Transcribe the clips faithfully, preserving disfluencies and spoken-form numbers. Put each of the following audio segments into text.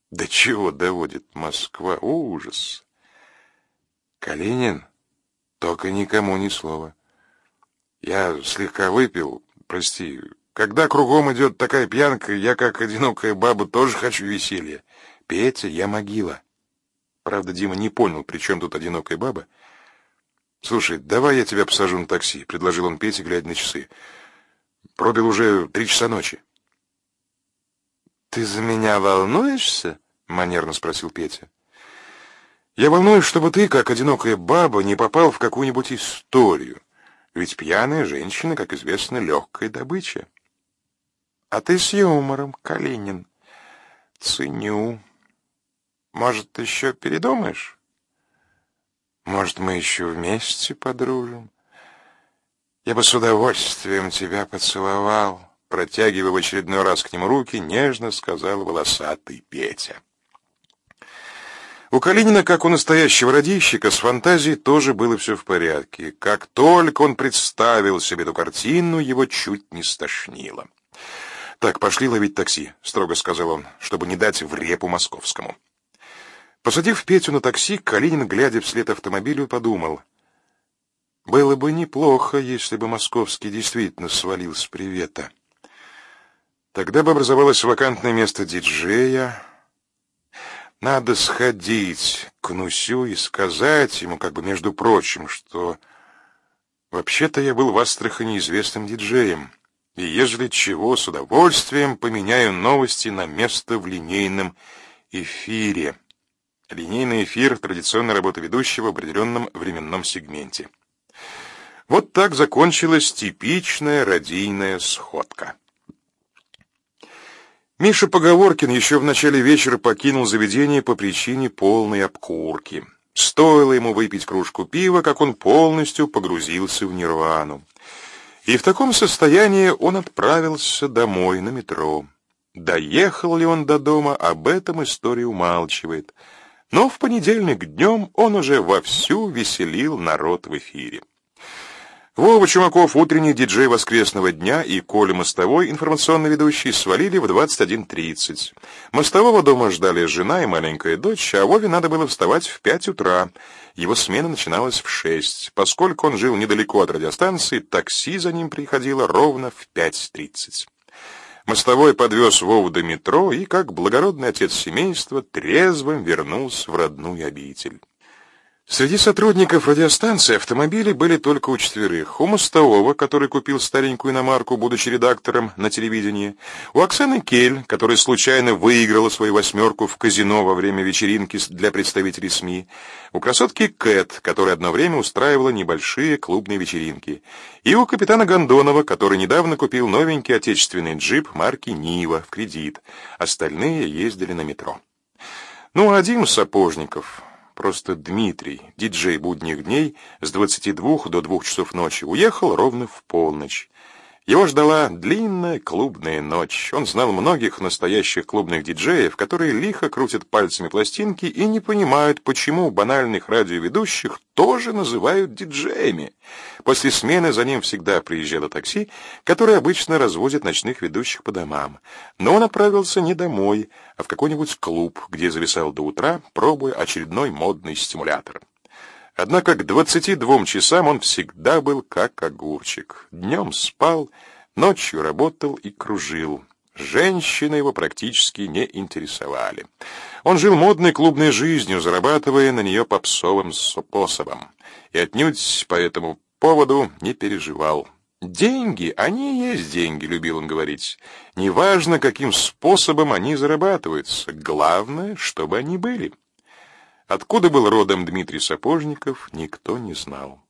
До чего доводит Москва? Ужас. Калинин, только никому ни слова. Я слегка выпил, прости. Когда кругом идет такая пьянка, я, как одинокая баба, тоже хочу веселья. Петя, я могила. Правда, Дима не понял, при чем тут одинокая баба. Слушай, давай я тебя посажу на такси, предложил он Пете, глядя на часы. Пробил уже три часа ночи. Ты за меня волнуешься? Манерно спросил Петя. Я волнуюсь, чтобы ты, как одинокая баба, не попал в какую-нибудь историю. Ведь пьяная женщина, как известно, легкая добыча. А ты с юмором, Калинин. Ценю. Может, еще передумаешь? Может, мы еще вместе подружим? Я бы с удовольствием тебя поцеловал, протягивая в очередной раз к нему руки, нежно сказал волосатый Петя. У Калинина, как у настоящего радищика, с фантазией тоже было все в порядке. Как только он представил себе эту картину, его чуть не стошнило. «Так, пошли ловить такси», — строго сказал он, чтобы не дать в репу московскому. Посадив Петю на такси, Калинин, глядя вслед автомобилю, подумал: было бы неплохо, если бы московский действительно свалил с привета. Тогда бы образовалось вакантное место диджея. Надо сходить к Нусю и сказать ему, как бы между прочим, что вообще-то я был в Астрахани известным диджеем, и ежели чего, с удовольствием поменяю новости на место в линейном эфире. Линейный эфир — традиционная работа ведущего в определенном временном сегменте. Вот так закончилась типичная радийная сходка. Миша Поговоркин еще в начале вечера покинул заведение по причине полной обкурки. Стоило ему выпить кружку пива, как он полностью погрузился в нирвану. И в таком состоянии он отправился домой на метро. Доехал ли он до дома, об этом история умалчивает. Но в понедельник днем он уже вовсю веселил народ в эфире. Вова Чумаков, утренний диджей воскресного дня, и Коля Мостовой, информационный ведущий, свалили в двадцать один тридцать. Мостового дома ждали жена и маленькая дочь, а Вове надо было вставать в пять утра. Его смена начиналась в шесть. Поскольку он жил недалеко от радиостанции, такси за ним приходило ровно в пять тридцать. Мостовой подвез Вову до метро и, как благородный отец семейства, трезвым вернулся в родную обитель. Среди сотрудников радиостанции автомобили были только у четверых. У Мостового, который купил старенькую иномарку, будучи редактором на телевидении, у Оксаны Кель, которая случайно выиграла свою восьмерку в казино во время вечеринки для представителей СМИ, у красотки Кэт, которая одно время устраивала небольшие клубные вечеринки, и у капитана Гондонова, который недавно купил новенький отечественный джип марки Нива в кредит. Остальные ездили на метро. Ну, а один из Сапожников, просто Дмитрий, диджей будних дней, с двадцати двух до двух часов ночи, уехал ровно в полночь. Его ждала длинная клубная ночь. Он знал многих настоящих клубных диджеев, которые лихо крутят пальцами пластинки и не понимают, почему банальных радиоведущих тоже называют диджеями. После смены за ним всегда приезжало такси, которое обычно развозит ночных ведущих по домам. Но он отправился не домой, а в какой-нибудь клуб, где зависал до утра, пробуя очередной модный стимулятор. Однако к двадцати двум часам он всегда был как огурчик. Днем спал, ночью работал и кружил. Женщины его практически не интересовали. Он жил модной клубной жизнью, зарабатывая на нее попсовым способом. И отнюдь по этому поводу не переживал. «Деньги, они и есть деньги», — любил он говорить. «Неважно, каким способом они зарабатываются. Главное, чтобы они были». Откуда был родом Дмитрий Сапожников, никто не знал.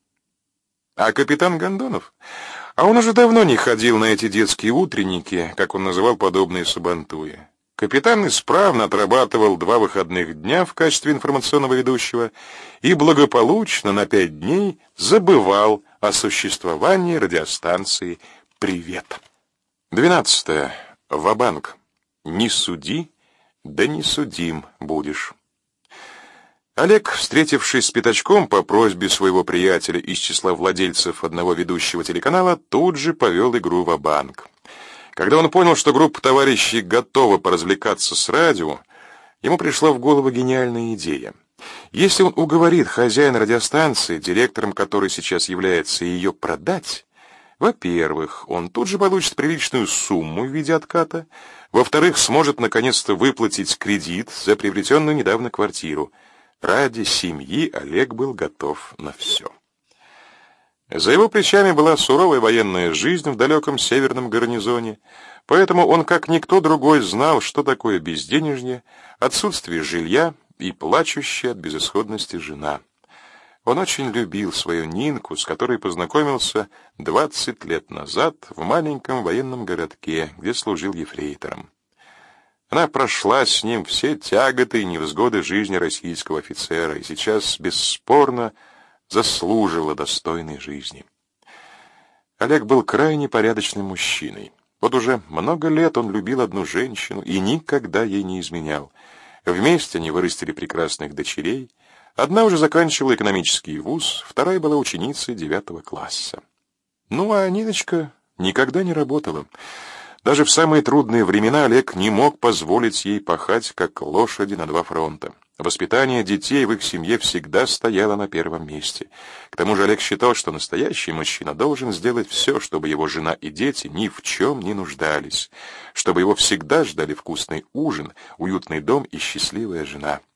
А капитан Гондонов? А он уже давно не ходил на эти детские утренники, как он называл подобные сабантуи. Капитан исправно отрабатывал два выходных дня в качестве информационного ведущего и благополучно на пять дней забывал о существовании радиостанции «Привет». Двенадцатое. Ва-банк. Не суди, да не судим будешь. Олег, встретившись с Пятачком по просьбе своего приятеля из числа владельцев одного ведущего телеканала, тут же повел игру ва-банк. Когда он понял, что группа товарищей готова поразвлекаться с радио, Ему пришла в голову гениальная идея. Если он уговорит хозяина радиостанции, директором которой сейчас является, ее продать, во-первых, он тут же получит приличную сумму в виде отката, во-вторых, сможет наконец-то выплатить кредит за приобретенную недавно квартиру. Ради семьи Олег был готов на все. За его плечами была суровая военная жизнь в далеком северном гарнизоне, поэтому он, как никто другой, знал, что такое безденежье, отсутствие жилья и плачущая от безысходности жена. Он очень любил свою Нинку, с которой познакомился двадцать лет назад в маленьком военном городке, где служил ефрейтором. Она прошла с ним все тяготы и невзгоды жизни российского офицера и сейчас бесспорно заслужила достойной жизни. Олег был крайне порядочным мужчиной. Вот уже много лет он любил одну женщину и никогда ей не изменял. Вместе они вырастили прекрасных дочерей. Одна уже заканчивала экономический вуз, вторая была ученицей девятого класса. Ну, а Ниночка никогда не работала. Даже в самые трудные времена Олег не мог позволить ей пахать, как лошади на два фронта. Воспитание детей в их семье всегда стояло на первом месте. К тому же Олег считал, что настоящий мужчина должен сделать все, чтобы его жена и дети ни в чем не нуждались, чтобы его всегда ждали вкусный ужин, уютный дом и счастливая жена.